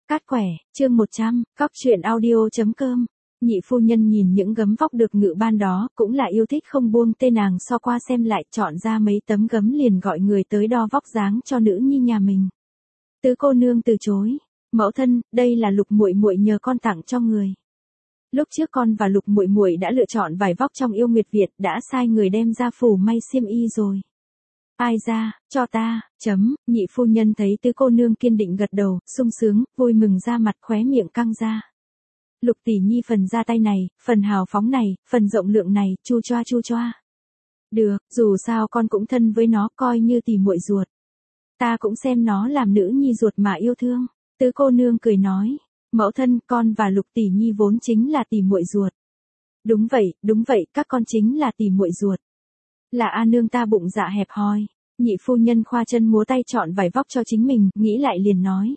Cát quẻ, chương 100, cóc truyện audio.com. Nhị phu nhân nhìn những gấm vóc được ngự ban đó, cũng là yêu thích không buông tên nàng so qua xem lại, chọn ra mấy tấm gấm liền gọi người tới đo vóc dáng cho nữ nhi nhà mình. Tứ cô nương từ chối, mẫu thân, đây là Lục muội muội nhờ con tặng cho người. Lúc trước con và Lục muội muội đã lựa chọn vải vóc trong Yêu Nguyệt Việt, đã sai người đem ra phủ may xiêm y rồi. Ai ra, cho ta, nhị phu nhân thấy tứ cô nương kiên định gật đầu, sung sướng, vui mừng ra mặt, khóe miệng căng ra. Lục tỷ nhi phần ra tay này, phần hào phóng này, phần rộng lượng này, chu choa. Được, dù sao con cũng thân với nó, coi như tỷ muội ruột. Ta cũng xem nó làm nữ nhi ruột mà yêu thương. Tứ cô nương cười nói, mẫu thân, con và Lục tỷ nhi vốn chính là tỷ muội ruột. Đúng vậy, các con chính là tỷ muội ruột. Là A nương ta bụng dạ hẹp hòi. Nhị phu nhân khoa chân múa tay chọn vải vóc cho chính mình, nghĩ lại liền nói.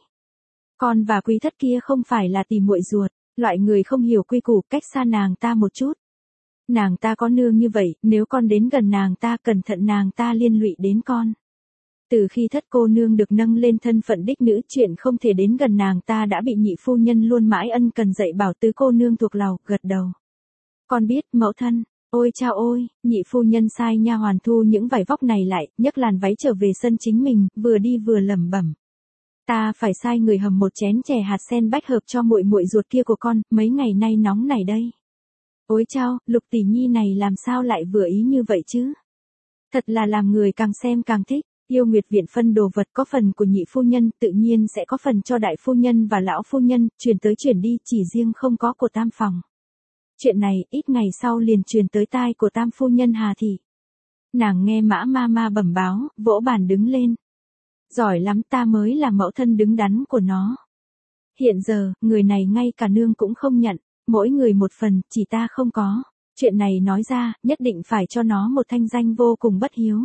Con và quý thất kia không phải là tỷ muội ruột, loại người không hiểu quy củ, cách xa nàng ta một chút. Nàng ta có nương như vậy, nếu con đến gần nàng ta, cẩn thận nàng ta liên lụy đến con. Từ khi thất cô nương được nâng lên thân phận đích nữ, chuyện không thể đến gần nàng ta đã bị nhị phu nhân luôn mãi ân cần dạy bảo. Tứ cô nương thuộc lòng, gật đầu. Con biết, mẫu thân. Ôi chao ôi, nhị phu nhân sai nha hoàn thu những vải vóc này lại, nhấc làn váy trở về sân chính mình, vừa đi vừa lẩm bẩm. Ta phải sai người hầm một chén chè hạt sen bách hợp cho muội muội ruột kia của con, mấy ngày nay nóng này đây. Ôi chao, Lục tỷ nhi này làm sao lại vừa ý như vậy chứ? Thật là làm người càng xem càng thích. Yêu Nguyệt Viện phân đồ vật, có phần của nhị phu nhân, tự nhiên sẽ có phần cho đại phu nhân và lão phu nhân, chuyển tới chuyển đi, chỉ riêng không có của tam phòng. Chuyện này, ít ngày sau liền truyền tới tai của tam phu nhân Hà Thị. Nàng nghe Mã ma bẩm báo, vỗ bàn đứng lên. Giỏi lắm, ta mới là mẫu thân đứng đắn của nó. Hiện giờ, người này ngay cả nương cũng không nhận, mỗi người một phần, chỉ ta không có. Chuyện này nói ra, nhất định phải cho nó một thanh danh vô cùng bất hiếu.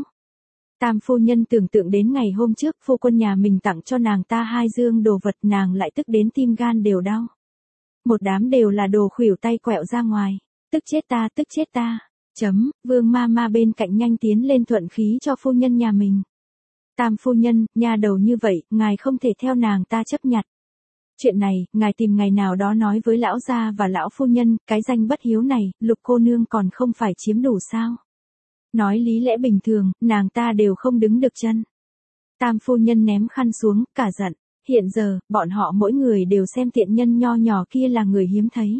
Tam phu nhân tưởng tượng đến ngày hôm trước phu quân nhà mình tặng cho nàng ta 2 dương đồ vật, nàng lại tức đến tim gan đều đau. Một đám đều là đồ khuỷu tay quẹo ra ngoài. Tức chết ta. Vương ma bên cạnh nhanh tiến lên thuận khí cho phu nhân nhà mình. Tam phu nhân, nhà đầu như vậy, ngài không thể theo nàng ta chấp nhặt. Chuyện này, ngài tìm ngày nào đó nói với lão gia và lão phu nhân, cái danh bất hiếu này, Lục cô nương còn không phải chiếm đủ sao? Nói lý lẽ bình thường, nàng ta đều không đứng được chân. Tam phu nhân ném khăn xuống, cả giận. Hiện giờ, bọn họ mỗi người đều xem tiện nhân nho nhỏ kia là người hiếm thấy.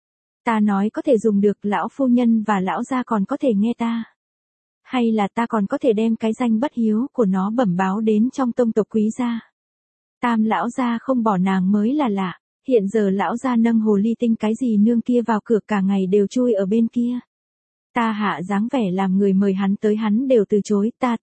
Ta nói có thể dùng được, lão phu nhân và lão gia còn có thể nghe ta. Hay là ta còn có thể đem cái danh bất hiếu của nó bẩm báo đến trong tông tộc quý gia. Tam lão gia không bỏ nàng mới là lạ. Hiện giờ lão gia nâng hồ ly tinh cái gì nương kia vào cửa, cả ngày đều chui ở bên kia. Ta hạ dáng vẻ làm người mời hắn tới, hắn đều từ chối. Ta.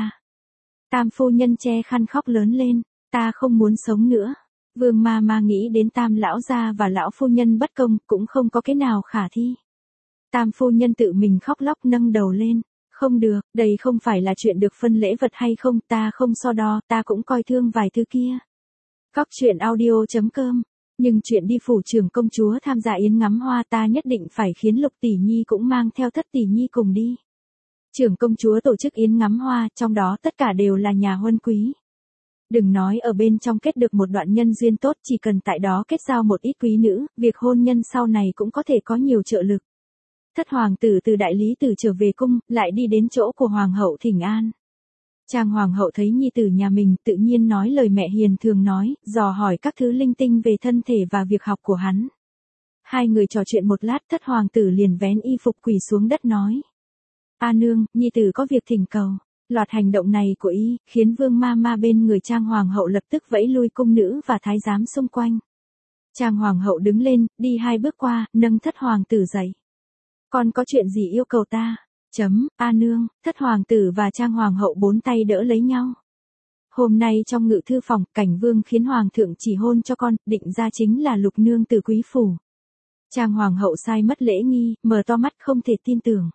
Tam phu nhân che khăn khóc lớn lên. Ta không muốn sống nữa. Vương ma nghĩ đến tam lão gia và lão phu nhân bất công, cũng không có cái nào khả thi. Tam phu nhân tự mình khóc lóc nâng đầu lên. Không được, đây không phải là chuyện được phân lễ vật hay không, ta không so đo, ta cũng coi thương vài thứ kia. cóc truyện audio.com. Nhưng chuyện đi phủ trưởng công chúa tham gia yến ngắm hoa, ta nhất định phải khiến Lục tỷ nhi cũng mang theo thất tỷ nhi cùng đi. Trưởng công chúa tổ chức yến ngắm hoa, trong đó tất cả đều là nhà huân quý. Đừng nói ở bên trong kết được một đoạn nhân duyên tốt, chỉ cần tại đó kết giao một ít quý nữ, việc hôn nhân sau này cũng có thể có nhiều trợ lực. Thất hoàng tử từ đại lý tử trở về cung, lại đi đến chỗ của hoàng hậu thỉnh an. Trang hoàng hậu thấy nhi tử nhà mình, tự nhiên nói lời mẹ hiền thường nói, dò hỏi các thứ linh tinh về thân thể và việc học của hắn. Hai người trò chuyện một lát, thất hoàng tử liền vén y phục quỳ xuống đất nói. A nương, nhi tử có việc thỉnh cầu. Loạt hành động này của y, khiến vương ma bên người Trang hoàng hậu lập tức vẫy lui cung nữ và thái giám xung quanh. Trang hoàng hậu đứng lên, đi 2 bước qua, nâng thất hoàng tử dậy. Con có chuyện gì yêu cầu ta? A nương, thất hoàng tử và Trang hoàng hậu 4 tay đỡ lấy nhau. Hôm nay trong ngự thư phòng, Cảnh Vương khiến hoàng thượng chỉ hôn cho con, định ra chính là Lục nương từ quý phủ. Trang hoàng hậu sai mất lễ nghi, mở to mắt không thể tin tưởng.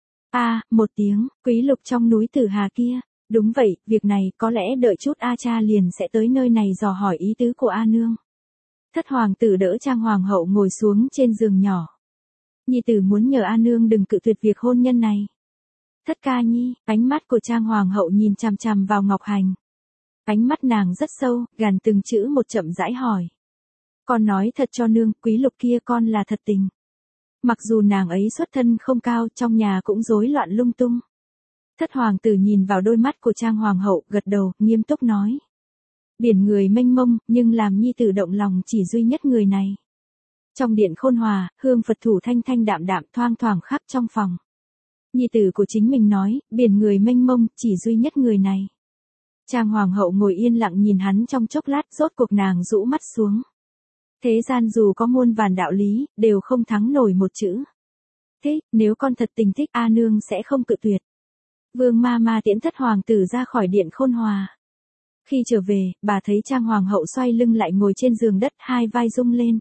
Một tiếng, quý Lục trong núi Tử Hà kia. Đúng vậy, việc này có lẽ đợi chút A cha liền sẽ tới nơi này dò hỏi ý tứ của A nương. Thất hoàng tử đỡ Trang hoàng hậu ngồi xuống trên giường nhỏ. Nhi tử muốn nhờ A nương đừng cự tuyệt việc hôn nhân này. Thất ca nhi, ánh mắt của Trang hoàng hậu nhìn chằm chằm vào Ngọc Hành. Ánh mắt nàng rất sâu, gàn từng chữ một chậm rãi hỏi. Con nói thật cho nương, Quý Lục kia con là thật tình. Mặc dù nàng ấy xuất thân không cao, trong nhà cũng rối loạn lung tung. Thất hoàng tử nhìn vào đôi mắt của Trang hoàng hậu, gật đầu, nghiêm túc nói. Biển người mênh mông, nhưng làm nhi tử động lòng chỉ duy nhất người này. Trong điện Khôn Hòa, hương Phật thủ thanh thanh đạm đạm thoang thoảng khắp trong phòng. Nhi tử của chính mình nói, biển người mênh mông, chỉ duy nhất người này. Trang hoàng hậu ngồi yên lặng nhìn hắn trong chốc lát, rốt cuộc nàng rũ mắt xuống. Thế gian dù có muôn vàn đạo lý, đều không thắng nổi một chữ. Thế, nếu con thật tình thích A nương sẽ không cự tuyệt. Vương ma ma tiễn thất hoàng tử ra khỏi điện Khôn Hòa. Khi trở về, bà thấy Trang hoàng hậu xoay lưng lại ngồi trên giường đất, hai vai rung lên.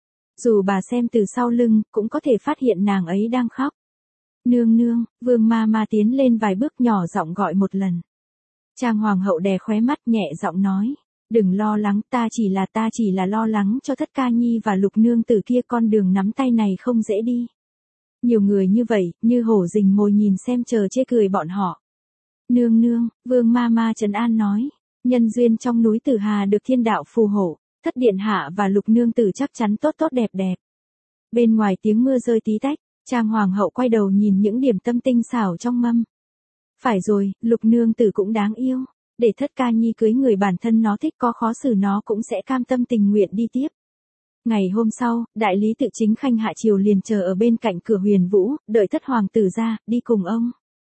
Dù bà xem từ sau lưng, cũng có thể phát hiện nàng ấy đang khóc. Nương nương, Vương ma ma tiến lên vài bước nhỏ giọng gọi một lần. Trang hoàng hậu đè khóe mắt nhẹ giọng nói. Đừng lo lắng, ta chỉ là lo lắng cho Thất ca nhi và Lục nương tử kia, con đường nắm tay này không dễ đi. Nhiều người như vậy, như hổ rình mồi nhìn xem chờ chê cười bọn họ. Nương nương, Vương ma ma trấn an nói. Nhân duyên trong núi Tử Hà được thiên đạo phù hộ, Thất điện hạ và Lục nương tử chắc chắn tốt tốt đẹp đẹp. Bên ngoài tiếng mưa rơi tí tách, Trang hoàng hậu quay đầu nhìn những điểm tâm tinh xảo trong mâm. Phải rồi, Lục nương tử cũng đáng yêu. Để Thất ca nhi cưới người bản thân nó thích, có khó xử nó cũng sẽ cam tâm tình nguyện đi tiếp. Ngày hôm sau, đại lý tự Chính Khanh hạ triều liền chờ ở bên cạnh cửa Huyền Vũ, đợi Thất hoàng tử ra, đi cùng ông.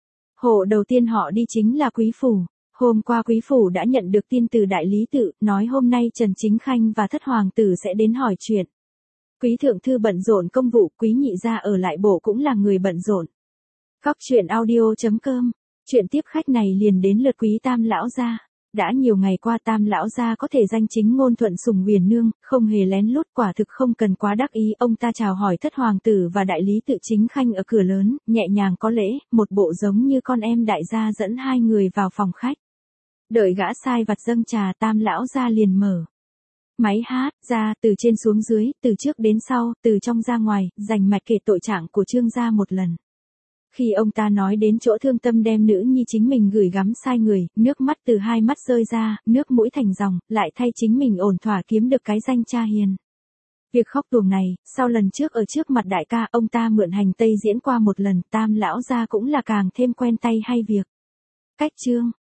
Hộ đầu tiên họ đi chính là Quý phủ. Hôm qua Quý phủ đã nhận được tin từ đại lý tự, nói hôm nay Trần Chính Khanh và Thất hoàng tử sẽ đến hỏi chuyện. Quý thượng thư bận rộn công vụ, Quý nhị gia ở lại bộ cũng là người bận rộn. Góc truyện audio.com. Chuyện tiếp khách này liền đến lượt Quý tam lão gia. Đã nhiều ngày qua tam lão gia có thể danh chính ngôn thuận sủng Huyền nương, không hề lén lút, quả thực không cần quá đắc ý. Ông ta chào hỏi Thất hoàng tử và đại lý tự Chính Khanh ở cửa lớn, nhẹ nhàng có lễ, một bộ giống như con em đại gia dẫn hai người vào phòng khách. Đợi gã sai vặt dâng trà, tam lão gia liền mở máy hát ra, từ trên xuống dưới, từ trước đến sau, từ trong ra ngoài, rành mạch kể tội trạng của Trương gia một lần. Khi ông ta nói đến chỗ thương tâm đem nữ nhi chính mình gửi gắm sai người, nước mắt từ hai mắt rơi ra, nước mũi thành dòng, lại thay chính mình ổn thỏa kiếm được cái danh cha hiền. Việc khóc tuồng này, sau lần trước ở trước mặt đại ca, ông ta mượn hành tây diễn qua một lần, tam lão gia cũng là càng thêm quen tay hay việc. Cách chương